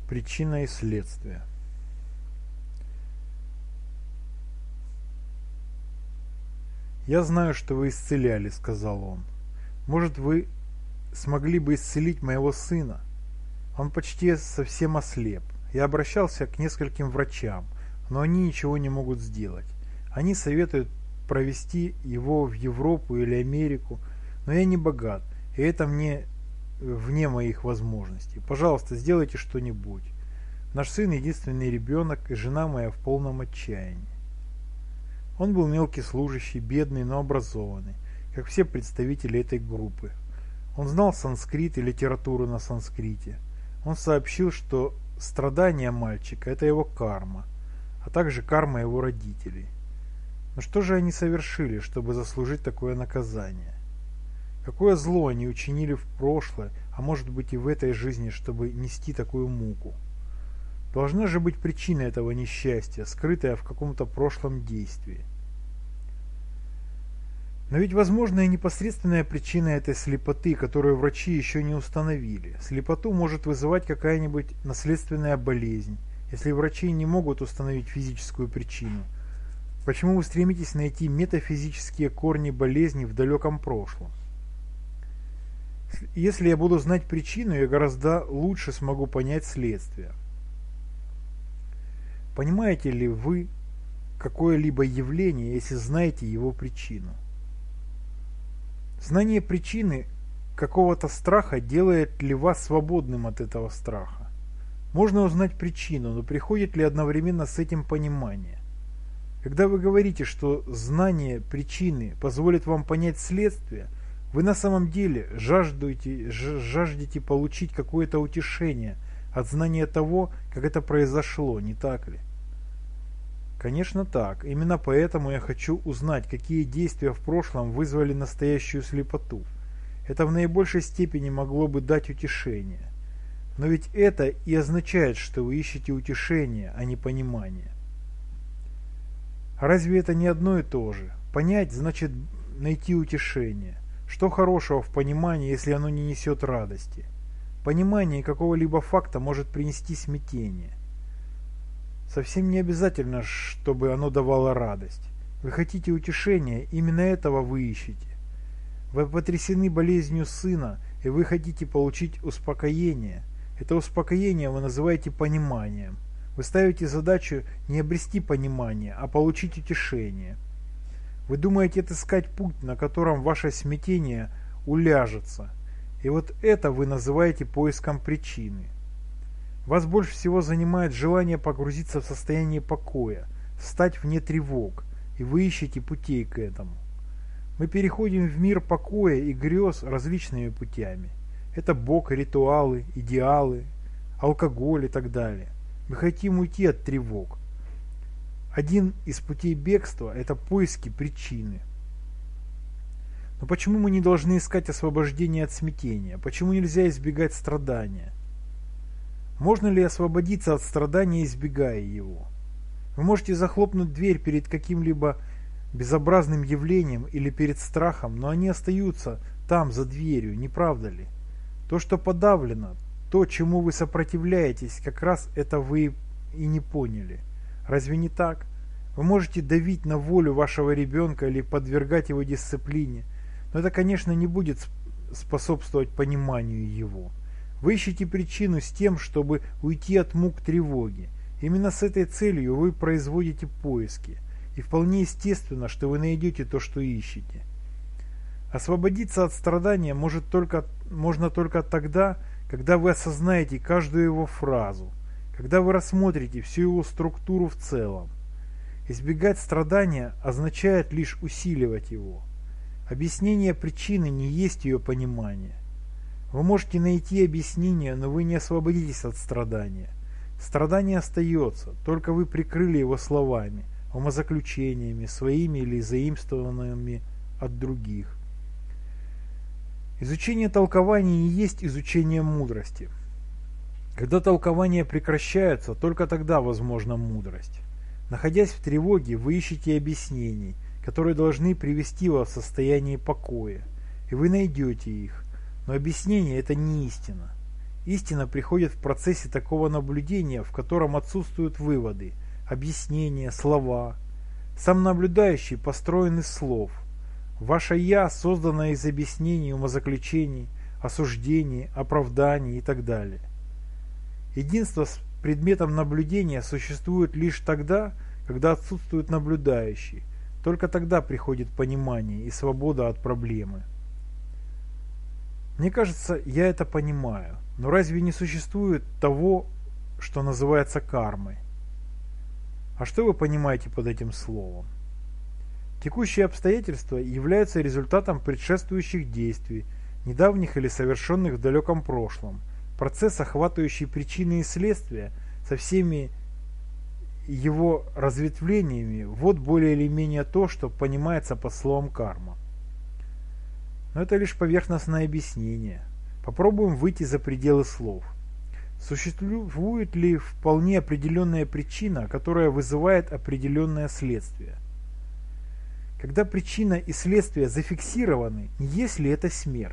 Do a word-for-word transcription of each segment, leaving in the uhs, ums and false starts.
Причина и следствие. «Я знаю, что вы исцеляли», — сказал он. «Может, вы смогли бы исцелить моего сына? Он почти совсем ослеп. Я обращался к нескольким врачам, но они ничего не могут сделать. Они советуют провести его в Европу или Америку, но я не богат, и это мне вне моих возможностей. Пожалуйста, сделайте что-нибудь. Наш сын единственный ребенок, и жена моя в полном отчаянии». Он был мелкий служащий, бедный, но образованный, как все представители этой группы. Он знал санскрит и литературу на санскрите. Он сообщил, что страдания мальчика – это его карма, а также карма его родителей. Но что же они совершили, чтобы заслужить такое наказание? Какое зло они учинили в прошлое, а может быть и в этой жизни, чтобы нести такую муку? Должна же быть причина этого несчастья, скрытая в каком-то прошлом действии. Но ведь возможна и непосредственная причина этой слепоты, которую врачи еще не установили. Слепоту может вызывать какая-нибудь наследственная болезнь, если врачи не могут установить физическую причину. Почему вы стремитесь найти метафизические корни болезни в далеком прошлом? Если я буду знать причину, я гораздо лучше смогу понять следствие. Понимаете ли вы какое-либо явление, если знаете его причину? Знание причины какого-то страха делает ли вас свободным от этого страха? Можно узнать причину, но приходит ли одновременно с этим понимание? Когда вы говорите, что знание причины позволит вам понять следствие, вы на самом деле жаждете, жаждете получить какое-то утешение от знания того, как это произошло, не так ли? Конечно так. Именно поэтому я хочу узнать, какие действия в прошлом вызвали настоящую слепоту. Это в наибольшей степени могло бы дать утешение. Но ведь это и означает, что вы ищете утешение, а не понимание. А разве это не одно и то же? Понять значит найти утешение. Что хорошего в понимании, если оно не несет радости? Понимание какого-либо факта может принести смятение. Совсем не обязательно, чтобы оно давало радость. Вы хотите утешения, именно этого вы ищете. Вы потрясены болезнью сына, и вы хотите получить успокоение. Это успокоение вы называете пониманием. Вы ставите задачу не обрести понимание, а получить утешение. Вы думаете отыскать путь, на котором ваше смятение уляжется. И вот это вы называете поиском причины. Вас больше всего занимает желание погрузиться в состояние покоя, встать вне тревог, и вы ищете путей к этому. Мы переходим в мир покоя и грез различными путями. Это Бог, ритуалы, идеалы, алкоголь и так далее. Мы хотим уйти от тревог. Один из путей бегства – это поиски причины. Но почему мы не должны искать освобождения от смятения? Почему нельзя избегать страдания? Можно ли освободиться от страдания, избегая его? Вы можете захлопнуть дверь перед каким-либо безобразным явлением или перед страхом, но они остаются там, за дверью, не правда ли? То, что подавлено, то, чему вы сопротивляетесь, как раз это вы и не поняли. Разве не так? Вы можете давить на волю вашего ребенка или подвергать его дисциплине, но это, конечно, не будет способствовать пониманию его. Вы ищете причину с тем, чтобы уйти от мук тревоги. Именно с этой целью вы производите поиски. И вполне естественно, что вы найдете то, что ищете. Освободиться от страдания может только, можно только тогда, когда вы осознаете каждую его фразу, когда вы рассмотрите всю его структуру в целом. Избегать страдания означает лишь усиливать его. Объяснение причины не есть ее понимание. Вы можете найти объяснение, но вы не освободитесь от страдания. Страдание остается, только вы прикрыли его словами, умозаключениями, своими или заимствованными от других. Изучение толкования не есть изучение мудрости. Когда толкования прекращаются, только тогда возможна мудрость. Находясь в тревоге, вы ищете объяснений, которые должны привести вас в состояние покоя, и вы найдете их. Но объяснение – это не истина. Истина приходит в процессе такого наблюдения, в котором отсутствуют выводы, объяснения, слова. Сам наблюдающий построен из слов. Ваше «я» создано из объяснений, умозаключений, осуждений, оправданий и так далее. Единство с предметом наблюдения существует лишь тогда, когда отсутствует наблюдающий. Только тогда приходит понимание и свобода от проблемы. Мне кажется, я это понимаю, но разве не существует того, что называется кармой? А что вы понимаете под этим словом? Текущие обстоятельства являются результатом предшествующих действий, недавних или совершенных в далеком прошлом. Процесс, охватывающий причины и следствия со всеми его разветвлениями, вот более или менее то, что понимается под словом карма. Но это лишь поверхностное объяснение. Попробуем выйти за пределы слов. Существует ли вполне определенная причина, которая вызывает определенное следствие? Когда причина и следствие зафиксированы, не есть ли это смерть?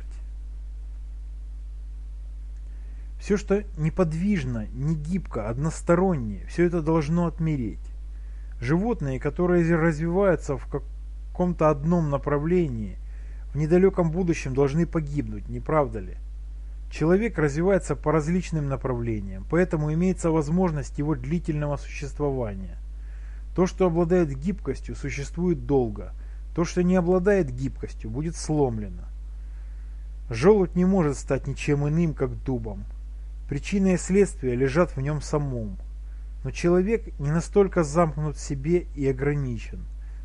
Все, что неподвижно, не гибко, одностороннее, все это должно отмереть. Животные, которые развиваются в каком-то одном направлении, в недалеком будущем должны погибнуть, не правда ли? Человек развивается по различным направлениям, поэтому имеется возможность его длительного существования. То, что обладает гибкостью, существует долго. То, что не обладает гибкостью, будет сломлено. Желудь не может стать ничем иным, как дубом. Причина и следствие лежат в нем самом. Но человек не настолько замкнут в себе и ограничен.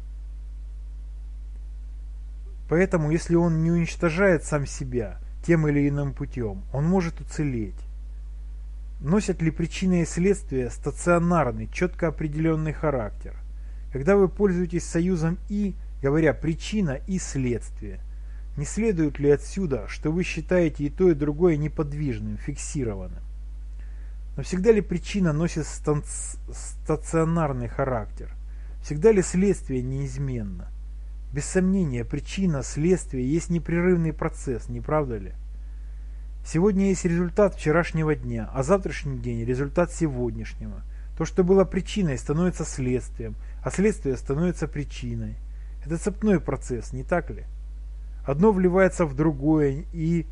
Поэтому, если он не уничтожает сам себя тем или иным путем, он может уцелеть. Носят ли причина и следствие стационарный, четко определенный характер? Когда вы пользуетесь союзом «и», говоря «причина» и «следствие», не следует ли отсюда, что вы считаете и то, и другое неподвижным, фиксированным? Но всегда ли причина носит стационарный характер? Всегда ли следствие неизменно? Без сомнения, причина, следствие есть непрерывный процесс, не правда ли? Сегодня есть результат вчерашнего дня, а завтрашний день – результат сегодняшнего. То, что было причиной, становится следствием, а следствие становится причиной. Это цепной процесс, не так ли? Одно вливается в другое, и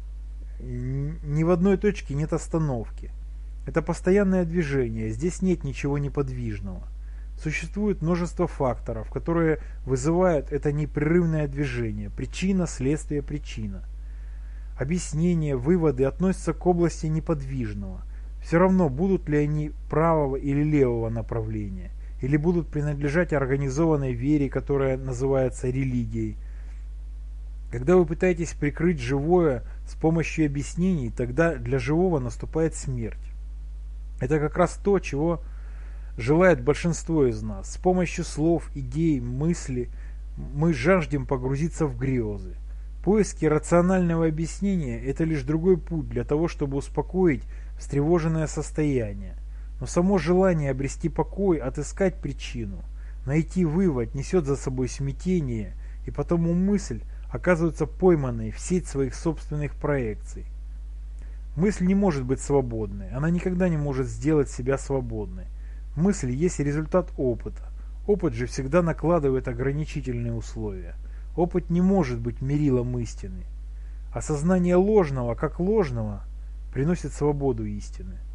ни в одной точке нет остановки. Это постоянное движение, здесь нет ничего неподвижного. Существует множество факторов, которые вызывают это непрерывное движение. Причина, следствие, причина. Объяснения, выводы относятся к области неподвижного. Все равно, будут ли они правого или левого направления, или будут принадлежать организованной вере, которая называется религией. Когда вы пытаетесь прикрыть живое с помощью объяснений, тогда для живого наступает смерть. Это как раз то, чего желает большинство из нас. С помощью слов, идей, мыслей мы жаждем погрузиться в грезы. Поиски рационального объяснения – это лишь другой путь для того, чтобы успокоить встревоженное состояние. Но само желание обрести покой, отыскать причину, найти вывод несет за собой смятение, и потому мысль оказывается пойманной в сеть своих собственных проекций. Мысль не может быть свободной, она никогда не может сделать себя свободной. Мысль есть результат опыта. Опыт же всегда накладывает ограничительные условия. Опыт не может быть мерилом истины. Осознание ложного, как ложного, приносит свободу истины.